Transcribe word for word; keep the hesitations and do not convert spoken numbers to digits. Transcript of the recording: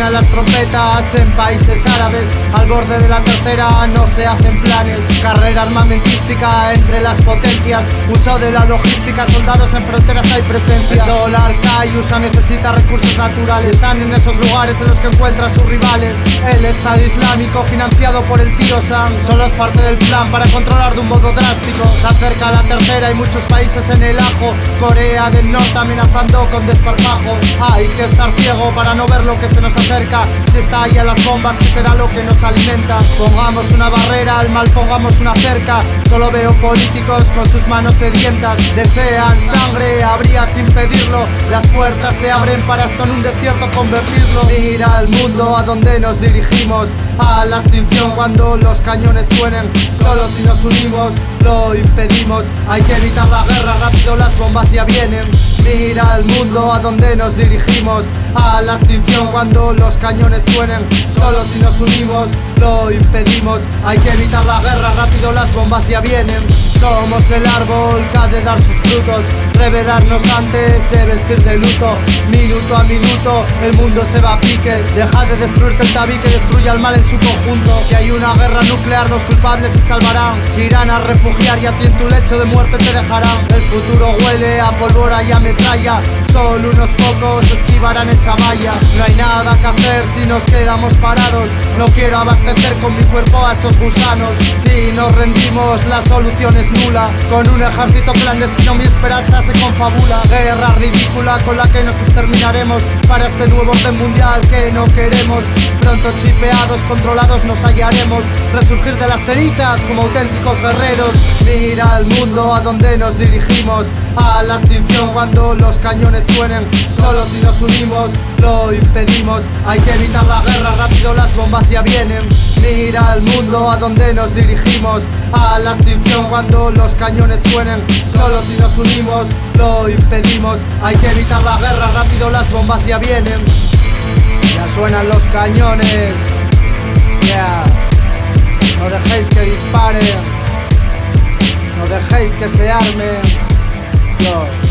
Suenan las trompetas en países árabes, al borde de la tercera no se hacen planes. Carrera armamentística entre las potencias, uso de la logística, soldados en fronteras hay presencia. El dólar cae, U S A necesita recursos naturales, están en esos lugares en los que encuentra a sus rivales. El Estado Islámico financiado por el tío Sam solo es parte del plan para controlar de un modo drástico. Se acerca la tercera y muchos países en el ajo, Corea del Norte amenazando con desparpajo. Hay que estar ciego para no ver lo que se nos acerca. Si está ahí a las bombas, ¿qué será lo que nos alimenta? Pongamos una barrera al mal, pongamos una cerca. Solo veo políticos con sus manos sedientas, desean sangre, habría que impedirlo. Las puertas se abren para esto en un desierto convertirlo. Mira al mundo a donde nos dirigimos, a la extinción cuando los cañones suenen. Solo si nos unimos lo impedimos. Hay que evitar la guerra, rápido las bombas ya vienen. Mira al mundo a donde nos dirigimos, a la extinción cuando los cañones suenen. Solo si nos unimos lo impedimos. Hay que evitar la guerra, rápido las bombas ya vienen. Somos el árbol que ha de dar sus frutos, revelarnos antes de vestir de luto. Minuto a minuto el mundo se va a pique, deja de destruirte el tabique, destruye al mal en su conjunto. Si hay una guerra nuclear los culpables se salvarán, se irán a refugiar y a ti en tu lecho de muerte te dejarán. El futuro huele a pólvora y a metralla, solo unos pocos esquivarán esa valla. No hay nada que hacer si nos quedamos parados, no quiero abastecer con mi cuerpo a esos gusanos. Si nos rendimos la solución es nula, con un ejército clandestino mi esperanza se confabula. Guerra ridícula con la que nos exterminaremos para este nuevo orden mundial que no queremos. Pronto chipeados, controlados nos hallaremos, resurgir de las cenizas como auténticos guerreros. Mira al mundo a donde nos dirigimos, a la extinción cuando los cañones suenen. Solo si nos unimos lo impedimos. Hay que evitar la guerra, rápido las bombas ya vienen. Mira al mundo a donde nos dirigimos, a la extinción cuando los cañones suenen. Solo si nos unimos lo impedimos. Hay que evitar la guerra, rápido las bombas ya vienen. Ya suenan los cañones, yeah. No dejéis que disparen, no dejéis que se armen, yo.